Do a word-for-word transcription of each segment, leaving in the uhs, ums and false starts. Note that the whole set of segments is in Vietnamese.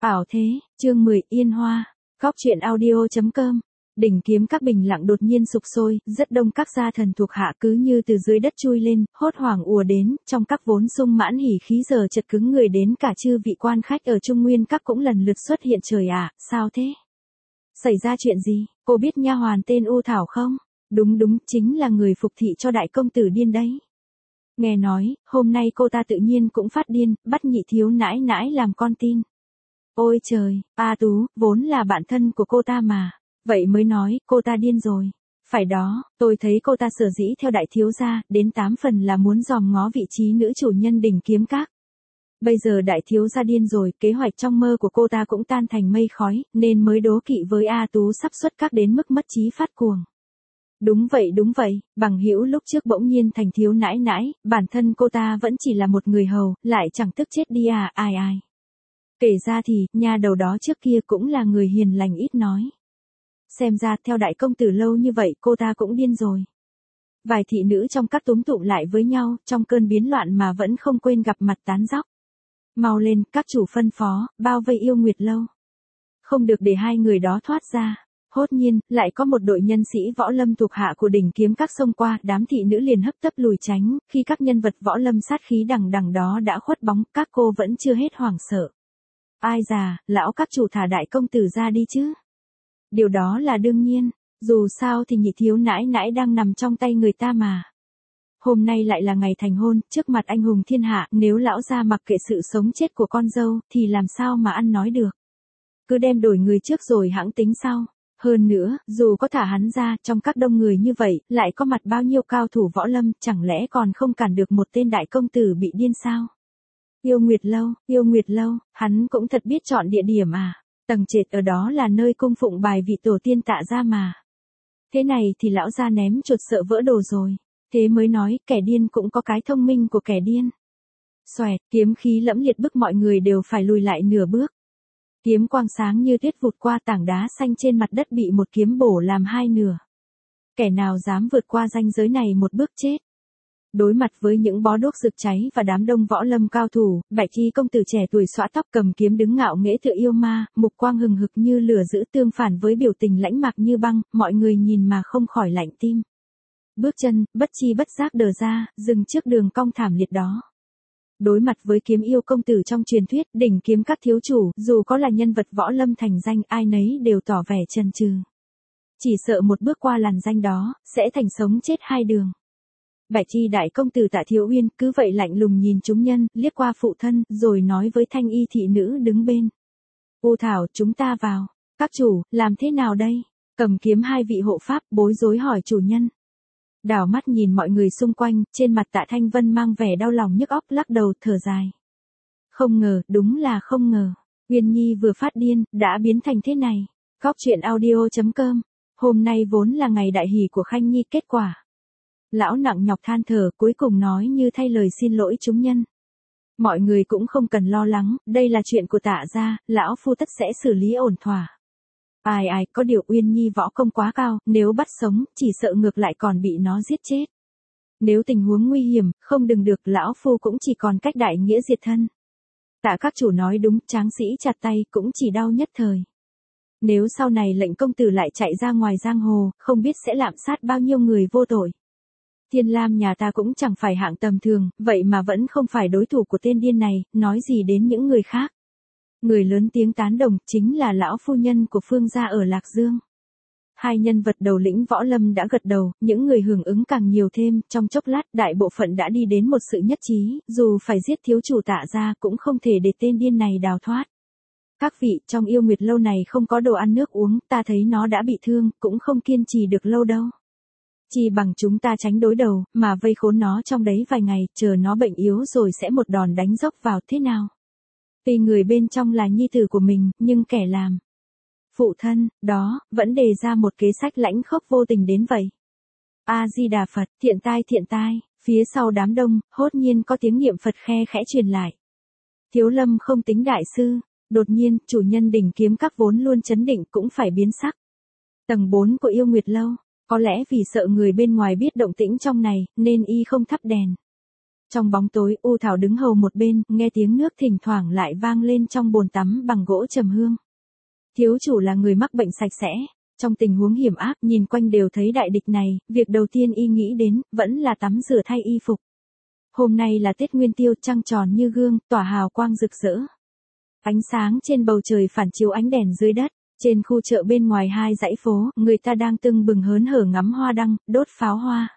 Ảo thế, chương mười, Yên Hoa, Góc truyện audio chấm com. Đỉnh kiếm các bình lặng đột nhiên sục sôi, rất đông các gia thần thuộc hạ cứ như từ dưới đất chui lên, hốt hoảng ùa đến, trong các vốn sung mãn hỉ khí giờ chật cứng người đến cả chư vị quan khách ở Trung Nguyên các cũng lần lượt xuất hiện. Trời ạ, sao thế? Xảy ra chuyện gì? Cô biết nha hoàn tên U Thảo không? Đúng đúng, chính là người phục thị cho đại công tử điên đấy. Nghe nói, hôm nay cô ta tự nhiên cũng phát điên, bắt nhị thiếu nãi nãi làm con tin. Ôi trời, A Tú, vốn là bạn thân của cô ta mà. Vậy mới nói, cô ta điên rồi. Phải đó, tôi thấy cô ta sở dĩ theo đại thiếu gia, đến tám phần là muốn dòm ngó vị trí nữ chủ nhân đỉnh kiếm các. Bây giờ đại thiếu gia điên rồi, kế hoạch trong mơ của cô ta cũng tan thành mây khói, nên mới đố kỵ với A Tú sắp xuất các đến mức mất trí phát cuồng. Đúng vậy đúng vậy, bằng hữu lúc trước bỗng nhiên thành thiếu nãi nãi, bản thân cô ta vẫn chỉ là một người hầu, lại chẳng tức chết đi à, ai ai. Kể ra thì, nha đầu đó trước kia cũng là người hiền lành ít nói. Xem ra theo đại công tử lâu như vậy cô ta cũng điên rồi. Vài thị nữ trong các túm tụm lại với nhau, trong cơn biến loạn mà vẫn không quên gặp mặt tán dóc. Mau lên, các chủ phân phó, bao vây Yêu Nguyệt lâu. Không được để hai người đó thoát ra. Hốt nhiên, lại có một đội nhân sĩ võ lâm thuộc hạ của đỉnh kiếm các xông qua, đám thị nữ liền hấp tấp lùi tránh, khi các nhân vật võ lâm sát khí đằng đằng đó đã khuất bóng, các cô vẫn chưa hết hoảng sợ. Ai già, lão các chủ thả đại công tử ra đi chứ. Điều đó là đương nhiên, dù sao thì nhị thiếu nãi nãi đang nằm trong tay người ta mà. Hôm nay lại là ngày thành hôn, trước mặt anh hùng thiên hạ, nếu lão gia mặc kệ sự sống chết của con dâu, thì làm sao mà ăn nói được. Cứ đem đổi người trước rồi hãng tính sau. Hơn nữa, dù có thả hắn ra, trong các đông người như vậy, lại có mặt bao nhiêu cao thủ võ lâm, chẳng lẽ còn không cản được một tên đại công tử bị điên sao? Yêu Nguyệt lâu, Yêu Nguyệt lâu, hắn cũng thật biết chọn địa điểm à. Tầng trệt ở đó là nơi cung phụng bài vị tổ tiên Tạ gia mà. Thế này thì lão gia ném chuột sợ vỡ đồ rồi. Thế mới nói, kẻ điên cũng có cái thông minh của kẻ điên. Xoẹt, kiếm khí lẫm liệt bức mọi người đều phải lùi lại nửa bước. Kiếm quang sáng như tuyết vụt qua tảng đá xanh trên mặt đất bị một kiếm bổ làm hai nửa. Kẻ nào dám vượt qua ranh giới này một bước chết. Đối mặt với những bó đuốc rực cháy và đám đông võ lâm cao thủ, Bạch Chi công tử trẻ tuổi xõa tóc cầm kiếm đứng ngạo nghễ tựa yêu ma, mục quang hừng hực như lửa giữ tương phản với biểu tình lãnh mạc như băng, mọi người nhìn mà không khỏi lạnh tim. Bước chân, bất chi bất giác đờ ra, dừng trước đường cong thảm liệt đó. Đối mặt với kiếm yêu công tử trong truyền thuyết, đỉnh kiếm các thiếu chủ, dù có là nhân vật võ lâm thành danh, ai nấy đều tỏ vẻ chần chừ. Chỉ sợ một bước qua làn danh đó, sẽ thành sống chết hai đường. Bạch Chi đại công tử Tạ Thiếu Uyên cứ vậy lạnh lùng nhìn chúng nhân, liếc qua phụ thân, rồi nói với thanh y thị nữ đứng bên. U Thảo, chúng ta vào. Các chủ, làm thế nào đây? Cầm kiếm hai vị hộ pháp, bối rối hỏi chủ nhân. Đảo mắt nhìn mọi người xung quanh, trên mặt Tạ Thanh Vân mang vẻ đau lòng nhức óc, lắc đầu thở dài. Không ngờ, đúng là không ngờ. Uyên Nhi vừa phát điên, đã biến thành thế này. Góc truyện audio chấm com. Hôm nay vốn là ngày đại hỷ của Khanh Nhi, kết quả. Lão nặng nhọc than thở, cuối cùng nói như thay lời xin lỗi chúng nhân. Mọi người cũng không cần lo lắng, đây là chuyện của Tạ gia, lão phu tất sẽ xử lý ổn thỏa. Ai ai, có điều Uyên Nhi võ công quá cao, nếu bắt sống, chỉ sợ ngược lại còn bị nó giết chết. Nếu tình huống nguy hiểm, không đừng được, lão phu cũng chỉ còn cách đại nghĩa diệt thân. Tạ các chủ nói đúng, tráng sĩ chặt tay, cũng chỉ đau nhất thời. Nếu sau này lệnh công tử lại chạy ra ngoài giang hồ, không biết sẽ lạm sát bao nhiêu người vô tội. Thiên Lam nhà ta cũng chẳng phải hạng tầm thường, vậy mà vẫn không phải đối thủ của tên điên này, nói gì đến những người khác. Người lớn tiếng tán đồng, chính là lão phu nhân của Phương gia ở Lạc Dương. Hai nhân vật đầu lĩnh võ lâm đã gật đầu, những người hưởng ứng càng nhiều thêm, trong chốc lát đại bộ phận đã đi đến một sự nhất trí, dù phải giết thiếu chủ Tạ gia cũng không thể để tên điên này đào thoát. Các vị, trong Yêu Nguyệt lâu này không có đồ ăn nước uống, ta thấy nó đã bị thương, cũng không kiên trì được lâu đâu. Chỉ bằng chúng ta tránh đối đầu, mà vây khốn nó trong đấy vài ngày, chờ nó bệnh yếu rồi sẽ một đòn đánh dốc vào, thế nào? Tuy người bên trong là nhi tử của mình, nhưng kẻ làm. Phụ thân, đó, vẫn đề ra một kế sách lãnh khốc vô tình đến vậy. A-di-đà Phật, thiện tai thiện tai, phía sau đám đông, hốt nhiên có tiếng niệm Phật khe khẽ truyền lại. Thiếu Lâm không tính đại sư, đột nhiên, chủ nhân đỉnh kiếm các vốn luôn chấn định cũng phải biến sắc. Tầng bốn của Yêu Nguyệt lâu. Có lẽ vì sợ người bên ngoài biết động tĩnh trong này, nên y không thắp đèn. Trong bóng tối, U Thảo đứng hầu một bên, nghe tiếng nước thỉnh thoảng lại vang lên trong bồn tắm bằng gỗ trầm hương. Thiếu chủ là người mắc bệnh sạch sẽ. Trong tình huống hiểm ác, nhìn quanh đều thấy đại địch này, việc đầu tiên y nghĩ đến, vẫn là tắm rửa thay y phục. Hôm nay là Tết Nguyên Tiêu, trăng tròn như gương, tỏa hào quang rực rỡ. Ánh sáng trên bầu trời phản chiếu ánh đèn dưới đất. Trên khu chợ bên ngoài hai dãy phố, người ta đang tưng bừng hớn hở ngắm hoa đăng, đốt pháo hoa.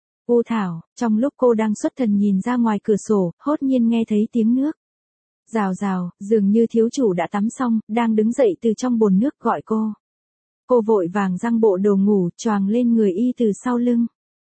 U Thảo, trong lúc cô đang xuất thần nhìn ra ngoài cửa sổ, hốt nhiên nghe thấy tiếng nước. Rào rào, dường như thiếu chủ đã tắm xong, đang đứng dậy từ trong bồn nước gọi cô. Cô vội vàng giăng bộ đồ ngủ, choàng lên người y từ sau lưng.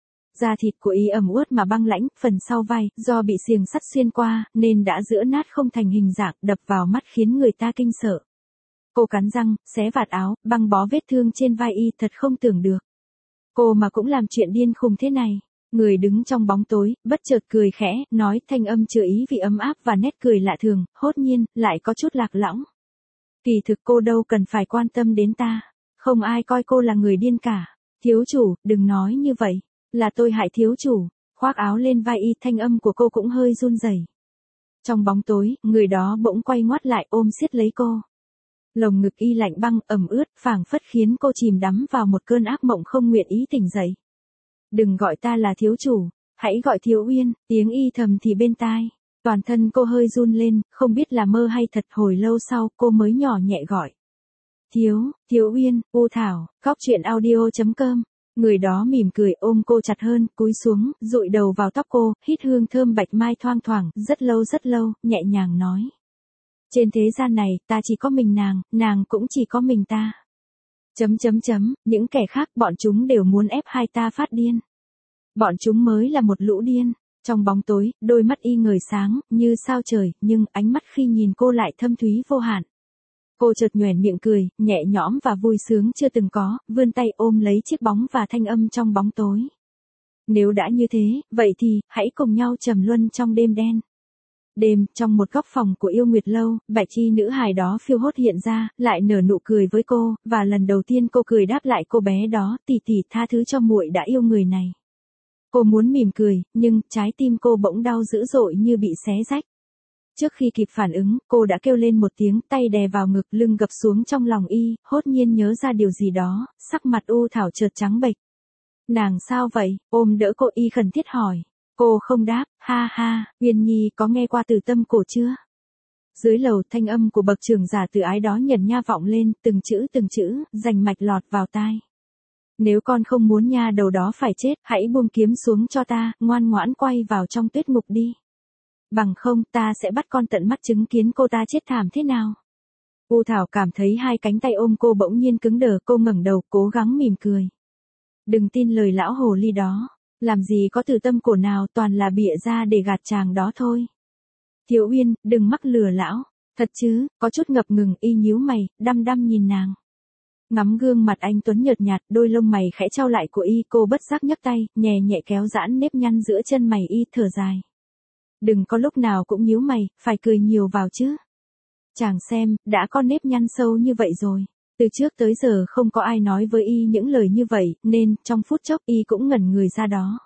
Da thịt của y ẩm ướt mà băng lãnh, phần sau vai, do bị xiềng sắt xuyên qua, nên đã giữa nát không thành hình dạng, đập vào mắt khiến người ta kinh sợ. Cô cắn răng, xé vạt áo, băng bó vết thương trên vai y, thật không tưởng được. Cô mà cũng làm chuyện điên khùng thế này. Người đứng trong bóng tối, bất chợt cười khẽ, nói thanh âm chứa ý vị ấm áp và nét cười lạ thường, hốt nhiên, lại có chút lạc lõng. Kỳ thực cô đâu cần phải quan tâm đến ta. Không ai coi cô là người điên cả. Thiếu chủ, đừng nói như vậy. Là tôi hại thiếu chủ. Khoác áo lên vai y, thanh âm của cô cũng hơi run rẩy. Trong bóng tối, người đó bỗng quay ngoắt lại ôm siết lấy cô. Lồng ngực y lạnh băng, ẩm ướt, phảng phất khiến cô chìm đắm vào một cơn ác mộng không nguyện ý tỉnh dậy. Đừng gọi ta là thiếu chủ, hãy gọi Thiếu Uyên, tiếng y thầm thì bên tai. Toàn thân cô hơi run lên, không biết là mơ hay thật. Hồi lâu sau cô mới nhỏ nhẹ gọi. Thiếu, Thiếu Uyên, U Thảo, Cóc Truyện Audio chấm com. Người đó mỉm cười ôm cô chặt hơn, cúi xuống, dụi đầu vào tóc cô, hít hương thơm bạch mai thoang thoảng, rất lâu rất lâu, nhẹ nhàng nói. Trên thế gian này, ta chỉ có mình nàng, nàng cũng chỉ có mình ta. Chấm chấm chấm, những kẻ khác bọn chúng đều muốn ép hai ta phát điên. Bọn chúng mới là một lũ điên. Trong bóng tối, đôi mắt y ngời sáng, như sao trời, nhưng ánh mắt khi nhìn cô lại thâm thúy vô hạn. Cô chợt nhoẻn miệng cười, nhẹ nhõm và vui sướng chưa từng có, vươn tay ôm lấy chiếc bóng và thanh âm trong bóng tối. Nếu đã như thế, vậy thì, hãy cùng nhau trầm luân trong đêm đen. Đêm, trong một góc phòng của Yêu Nguyệt Lâu, bạch y nữ hài đó phiêu hốt hiện ra, lại nở nụ cười với cô, và lần đầu tiên cô cười đáp lại cô bé đó, tỷ tỷ tha thứ cho muội đã yêu người này. Cô muốn mỉm cười, nhưng trái tim cô bỗng đau dữ dội như bị xé rách. Trước khi kịp phản ứng, cô đã kêu lên một tiếng, tay đè vào ngực, lưng gập xuống trong lòng y, hốt nhiên nhớ ra điều gì đó, sắc mặt U Thảo chợt trắng bệch. Nàng sao vậy? Ôm đỡ cô y khẩn thiết hỏi. Cô không đáp, ha ha, Uyên Nhi có nghe qua từ tâm cổ chưa? Dưới lầu thanh âm của bậc trưởng giả từ ái đó nhẩn nha vọng lên, từng chữ từng chữ, rành mạch lọt vào tai. Nếu con không muốn nha đầu đó phải chết, hãy buông kiếm xuống cho ta, ngoan ngoãn quay vào trong tuyết ngục đi. Bằng không, ta sẽ bắt con tận mắt chứng kiến cô ta chết thảm thế nào. U Thảo cảm thấy hai cánh tay ôm cô bỗng nhiên cứng đờ, cô ngẩng đầu, cố gắng mỉm cười. Đừng tin lời lão hồ ly đó. Làm gì có từ tâm cổ nào, toàn là bịa ra để gạt chàng đó thôi. Thiếu Uyên, đừng mắc lừa lão. Thật chứ? Có chút ngập ngừng, y nhíu mày, đăm đăm nhìn nàng. Ngắm gương mặt anh tuấn nhợt nhạt, đôi lông mày khẽ trao lại của y, cô bất giác nhấc tay, nhẹ nhẹ kéo giãn nếp nhăn giữa chân mày y, thở dài. Đừng có lúc nào cũng nhíu mày, phải cười nhiều vào chứ. Chàng xem, đã có nếp nhăn sâu như vậy rồi. Từ trước tới giờ không có ai nói với y những lời như vậy, nên, trong phút chốc y cũng ngẩn người ra đó.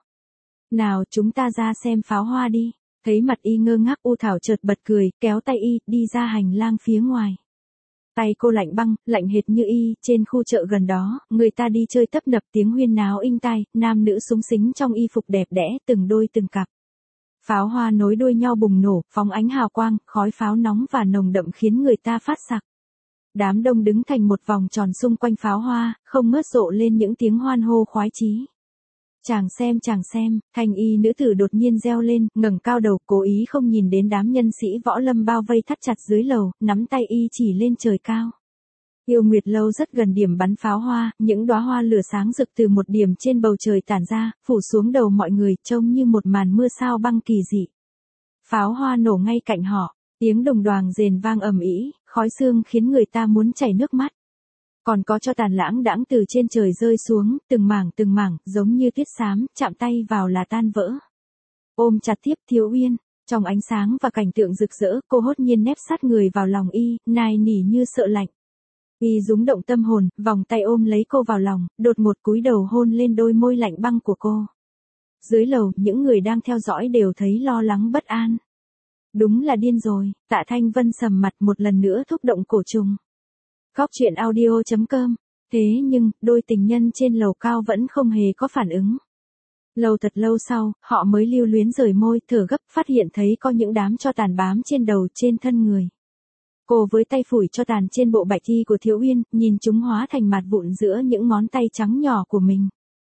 Nào chúng ta ra xem pháo hoa đi. Thấy mặt y ngơ ngác, U Thảo chợt bật cười, kéo tay y, đi ra hành lang phía ngoài. Tay cô lạnh băng, lạnh hệt như y, trên khu chợ gần đó, người ta đi chơi tấp nập, tiếng huyên náo inh tai, nam nữ súng xính trong y phục đẹp đẽ, từng đôi từng cặp. Pháo hoa nối đuôi nhau bùng nổ, phóng ánh hào quang, khói pháo nóng và nồng đậm khiến người ta phát sặc. Đám đông đứng thành một vòng tròn xung quanh pháo hoa, không ngớt rộ lên những tiếng hoan hô khoái chí. Chàng xem chàng xem, thanh y nữ tử đột nhiên reo lên, ngẩng cao đầu, cố ý không nhìn đến đám nhân sĩ võ lâm bao vây thắt chặt dưới lầu, nắm tay y chỉ lên trời cao. Yêu Nguyệt Lâu rất gần điểm bắn pháo hoa, những đóa hoa lửa sáng rực từ một điểm trên bầu trời tản ra, phủ xuống đầu mọi người, trông như một màn mưa sao băng kỳ dị. Pháo hoa nổ ngay cạnh họ, tiếng đồng đoàng rền vang ầm ĩ, khói sương khiến người ta muốn chảy nước mắt. Còn có cho tàn lãng đãng từ trên trời rơi xuống, từng mảng từng mảng, giống như tuyết xám, chạm tay vào là tan vỡ. Ôm chặt tiếp Thiếu Uyên, trong ánh sáng và cảnh tượng rực rỡ, cô hốt nhiên nép sát người vào lòng y, nài nỉ như sợ lạnh. Y rúng động tâm hồn, vòng tay ôm lấy cô vào lòng, đột ngột cúi đầu hôn lên đôi môi lạnh băng của cô. Dưới lầu, những người đang theo dõi đều thấy lo lắng bất an. Đúng là điên rồi, Tạ Thanh Vân sầm mặt một lần nữa thúc động cổ trùng. Góc truyện audio chấm com. Thế nhưng, đôi tình nhân trên lầu cao vẫn không hề có phản ứng. Lâu thật lâu sau, họ mới lưu luyến rời môi, thở gấp, phát hiện thấy có những đám tro tàn bám trên đầu, trên thân người. Cô với tay phủi cho tàn trên bộ bạch y của Thiếu Uyên, nhìn chúng hóa thành mạt vụn giữa những ngón tay trắng nhỏ của mình.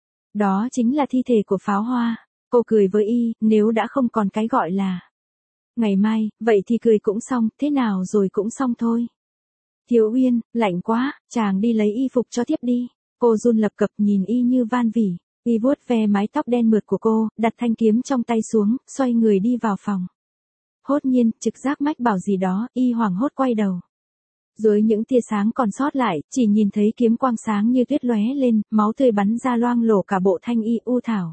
Đó chính là thi thể của Pháo Hoa. Cô cười với y, nếu đã không còn cái gọi là ngày mai, vậy thì cười cũng xong, thế nào rồi cũng xong thôi. Thiếu Uyên, lạnh quá, chàng đi lấy y phục cho tiếp đi. Cô run lập cập nhìn y như van vỉ. Y vuốt ve mái tóc đen mượt của cô, đặt thanh kiếm trong tay xuống, xoay người đi vào phòng. Hốt nhiên, trực giác mách bảo gì đó, y hoảng hốt quay đầu. Dưới những tia sáng còn sót lại, chỉ nhìn thấy kiếm quang sáng như tuyết lóe lên, máu tươi bắn ra loang lổ cả bộ thanh y. U Thảo.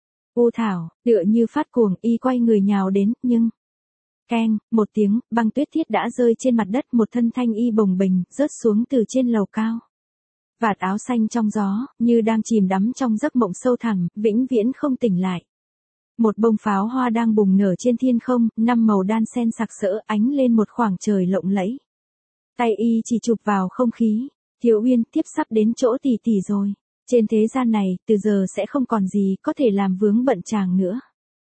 U Thảo, tựa như phát cuồng, y quay người nhào đến, nhưng... Keng, một tiếng, băng tuyết thiết đã rơi trên mặt đất, một thân thanh y bồng bềnh, rớt xuống từ trên lầu cao. Vạt áo xanh trong gió, như đang chìm đắm trong giấc mộng sâu thẳm, vĩnh viễn không tỉnh lại. Một bông pháo hoa đang bùng nở trên thiên không, năm màu đan xen sặc sỡ, ánh lên một khoảng trời lộng lẫy. Tay y chỉ chụp vào không khí. Thiếu Uyên, tiếp sắp đến chỗ tỷ tỷ rồi. Trên thế gian này, từ giờ sẽ không còn gì có thể làm vướng bận chàng nữa.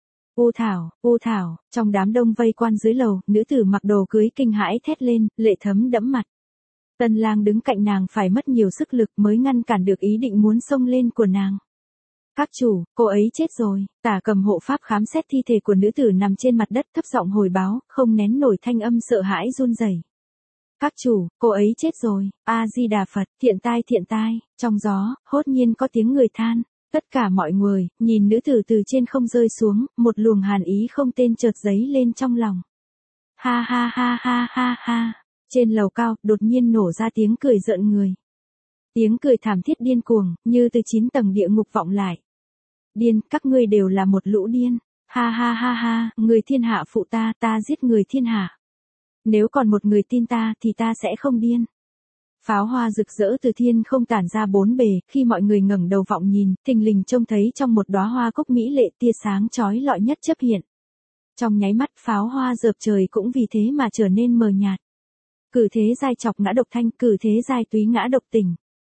U Thảo, U Thảo, trong đám đông vây quan dưới lầu, nữ tử mặc đồ cưới kinh hãi thét lên, lệ thấm đẫm mặt. Tân lang đứng cạnh nàng phải mất nhiều sức lực mới ngăn cản được ý định muốn xông lên của nàng. Các chủ, cô ấy chết rồi. Tả Cầm hộ pháp khám xét thi thể của nữ tử nằm trên mặt đất, thấp giọng hồi báo, không nén nổi thanh âm sợ hãi run rẩy. Các chủ, cô ấy chết rồi. A Di Đà Phật, thiện tai thiện tai. Trong gió, hốt nhiên có tiếng người than. Tất cả mọi người nhìn nữ tử từ trên không rơi xuống, một luồng hàn ý không tên chợt dấy lên trong lòng. Ha ha ha ha ha ha. Trên lầu cao, đột nhiên nổ ra tiếng cười rợn người. Tiếng cười thảm thiết điên cuồng, như từ chín tầng địa ngục vọng lại. Điên, các ngươi đều là một lũ điên. Ha ha ha ha, người thiên hạ phụ ta, ta giết người thiên hạ. Nếu còn một người tin ta, thì ta sẽ không điên. Pháo hoa rực rỡ từ thiên không tản ra bốn bề, khi mọi người ngẩng đầu vọng nhìn, thình lình trông thấy trong một đóa hoa cúc mỹ lệ tia sáng chói lọi nhất chớp hiện. Trong nháy mắt pháo hoa dợp trời cũng vì thế mà trở nên mờ nhạt. Cử thế giai chọc ngã độc thanh, cử thế giai túy ngã độc tình.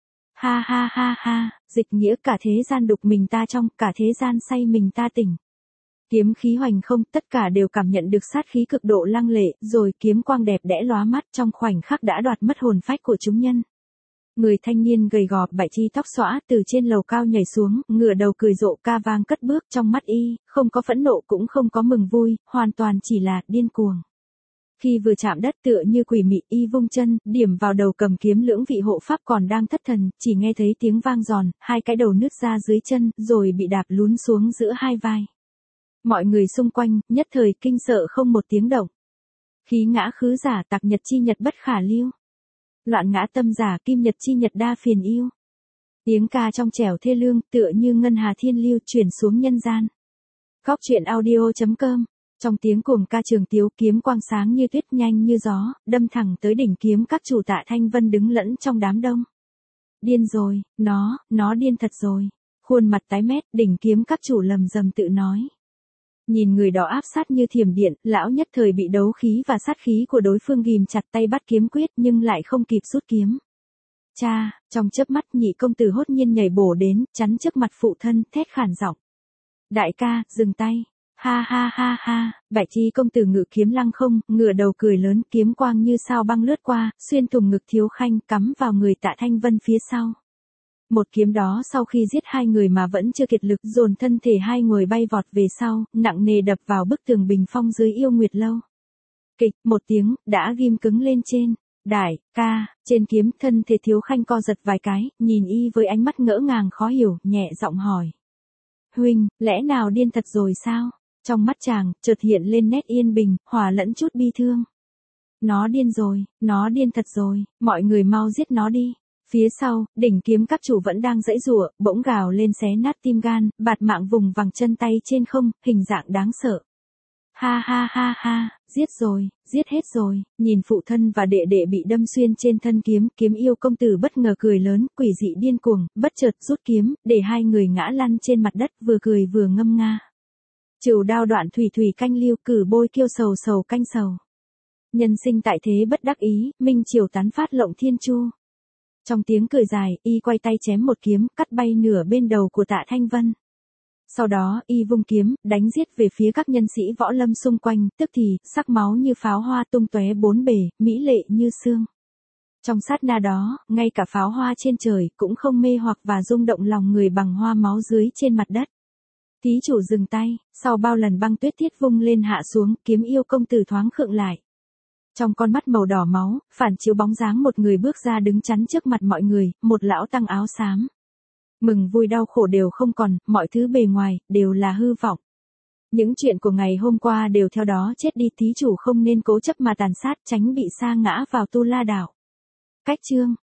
Ha ha ha ha, dịch nghĩa cả thế gian đục mình ta trong, cả thế gian say mình ta tỉnh. Kiếm khí hoành không, tất cả đều cảm nhận được sát khí cực độ lăng lệ, rồi kiếm quang đẹp đẽ lóa mắt trong khoảnh khắc đã đoạt mất hồn phách của chúng nhân. Người thanh niên gầy gò, bại chi tóc xõa, từ trên lầu cao nhảy xuống, ngửa đầu cười rộ ca vang cất bước, trong mắt y, không có phẫn nộ cũng không có mừng vui, hoàn toàn chỉ là điên cuồng. Khi vừa chạm đất tựa như quỷ mị, y vung chân, điểm vào đầu cầm kiếm lưỡng vị hộ pháp còn đang thất thần, chỉ nghe thấy tiếng vang giòn, hai cái đầu nứt ra dưới chân, rồi bị đạp lún xuống giữa hai vai. Mọi người xung quanh, nhất thời kinh sợ không một tiếng động. Khí ngã khứ giả, tặc nhật chi nhật bất khả lưu. Loạn ngã tâm giả, kim nhật chi nhật đa phiền yêu. Tiếng ca trong trẻo thê lương, tựa như ngân hà thiên lưu chuyển xuống nhân gian. Góc truyện audio chấm com. Trong tiếng cuồng ca trường tiếu, kiếm quang sáng như tuyết, nhanh như gió, đâm thẳng tới đỉnh kiếm các chủ. Tạ Thanh Vân đứng lẫn trong đám đông. Điên rồi, nó, nó điên thật rồi. Khuôn mặt tái mét, đỉnh kiếm các chủ lầm rầm tự nói. Nhìn người đó áp sát như thiểm điện, lão nhất thời bị đấu khí và sát khí của đối phương ghìm chặt, tay bắt kiếm quyết nhưng lại không kịp rút kiếm. Cha, trong chớp mắt nhị công tử hốt nhiên nhảy bổ đến, chắn trước mặt phụ thân, thét khản giọng. Đại ca, dừng tay. Ha ha ha ha, Bạch Chi công tử ngự kiếm lăng không, ngửa đầu cười lớn, kiếm quang như sao băng lướt qua, xuyên thủng ngực Thiếu Khanh, cắm vào người Tạ Thanh Vân phía sau. Một kiếm đó sau khi giết hai người mà vẫn chưa kiệt lực, dồn thân thể hai người bay vọt về sau, nặng nề đập vào bức tường bình phong dưới Yêu Nguyệt lâu. Kịch, một tiếng, đã ghim cứng lên trên. Đại ca, trên kiếm, thân thể Thiếu Khanh co giật vài cái, nhìn y với ánh mắt ngỡ ngàng khó hiểu, nhẹ giọng hỏi. Huynh, lẽ nào điên thật rồi sao? Trong mắt chàng, chợt hiện lên nét yên bình, hòa lẫn chút bi thương. Nó điên rồi, nó điên thật rồi, mọi người mau giết nó đi. Phía sau, đỉnh kiếm các chủ vẫn đang giãy giụa, bỗng gào lên xé nát tim gan, bạt mạng vùng vằng chân tay trên không, hình dạng đáng sợ. Ha ha ha ha, giết rồi, giết hết rồi, nhìn phụ thân và đệ đệ bị đâm xuyên trên thân kiếm, kiếm yêu công tử bất ngờ cười lớn, quỷ dị điên cuồng, bất chợt rút kiếm, để hai người ngã lăn trên mặt đất, vừa cười vừa ngâm nga. Trừ đao đoạn thủy thủy canh liêu, cử bôi kiêu sầu sầu canh sầu. Nhân sinh tại thế bất đắc ý, minh triều tán phát lộng thiên chu. Trong tiếng cười dài, y quay tay chém một kiếm, cắt bay nửa bên đầu của Tạ Thanh Vân. Sau đó, y vung kiếm, đánh giết về phía các nhân sĩ võ lâm xung quanh, tức thì, sắc máu như pháo hoa tung tóe bốn bề, mỹ lệ như sương. Trong sát na đó, ngay cả pháo hoa trên trời, cũng không mê hoặc và rung động lòng người bằng hoa máu dưới trên mặt đất. Thí chủ dừng tay, sau bao lần băng tuyết thiết vung lên hạ xuống, kiếm yêu công tử thoáng khựng lại. Trong con mắt màu đỏ máu, phản chiếu bóng dáng một người bước ra đứng chắn trước mặt mọi người, một lão tăng áo xám. Mừng vui đau khổ đều không còn, mọi thứ bề ngoài, đều là hư vọng. Những chuyện của ngày hôm qua đều theo đó chết đi, thí chủ không nên cố chấp mà tàn sát, tránh bị sa ngã vào Tu La Đảo. Cách chương